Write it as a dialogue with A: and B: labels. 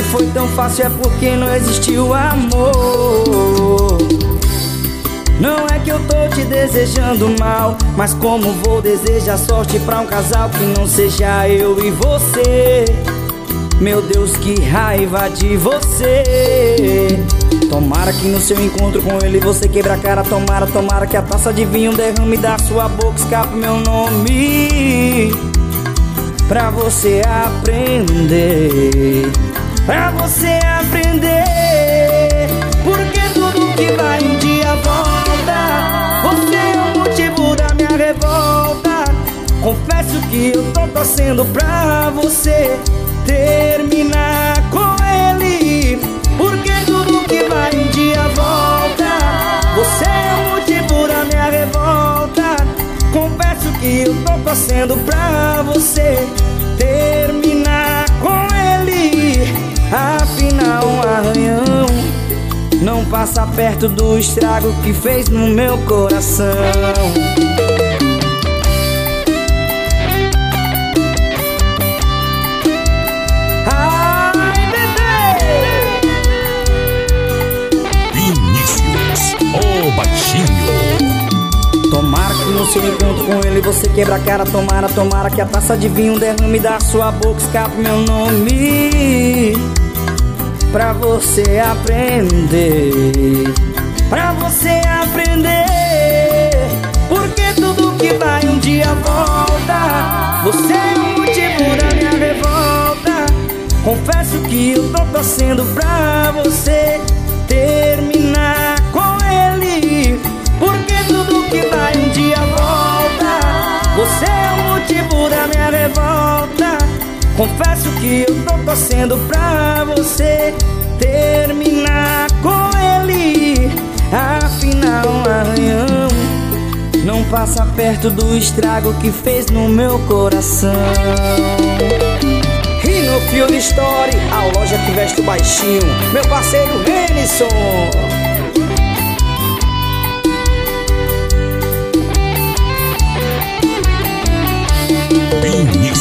A: foi tão fácil é porque não existiu amor. Não é que eu tô te desejando mal, mas como vou desejar sorte pra um casal que não seja eu e você? Meu Deus, que raiva de você. Tomara que no seu encontro com ele você quebra a cara. Tomara que a taça de vinho derrame da sua boca, escape meu nome. Pra você aprender, pra você aprender. Porque tudo que vai um dia volta. Você é o motivo da minha revolta. Confesso que eu tô torcendo pra você terminar com ele. Porque tudo que vai um dia volta. Você é o motivo da minha revolta. Confesso que eu tô torcendo pra você terminar com ele. Afinal, um arranhão não passa perto do estrago que fez no meu coração. Ai, bebê!
B: Vinícius, o baixinho.
A: Tomara que no seu encontro com ele você quebra a cara. Tomara que a taça de vinho derrame da sua boca, escape meu nome. Pra você aprender, pra você aprender. Porque tudo que vai um dia volta. Você é o motivo da minha revolta. Confesso que eu tô torcendo pra você terminar com ele. Porque tudo que vai um dia volta. Você é o motivo da minha revolta. Confesso que eu tô torcendo pra você terminar com ele. Afinal, um arranhão não passa perto do estrago que fez no meu coração. E no Field Story, a loja que veste o baixinho, meu parceiro Renison.
B: Vinícius.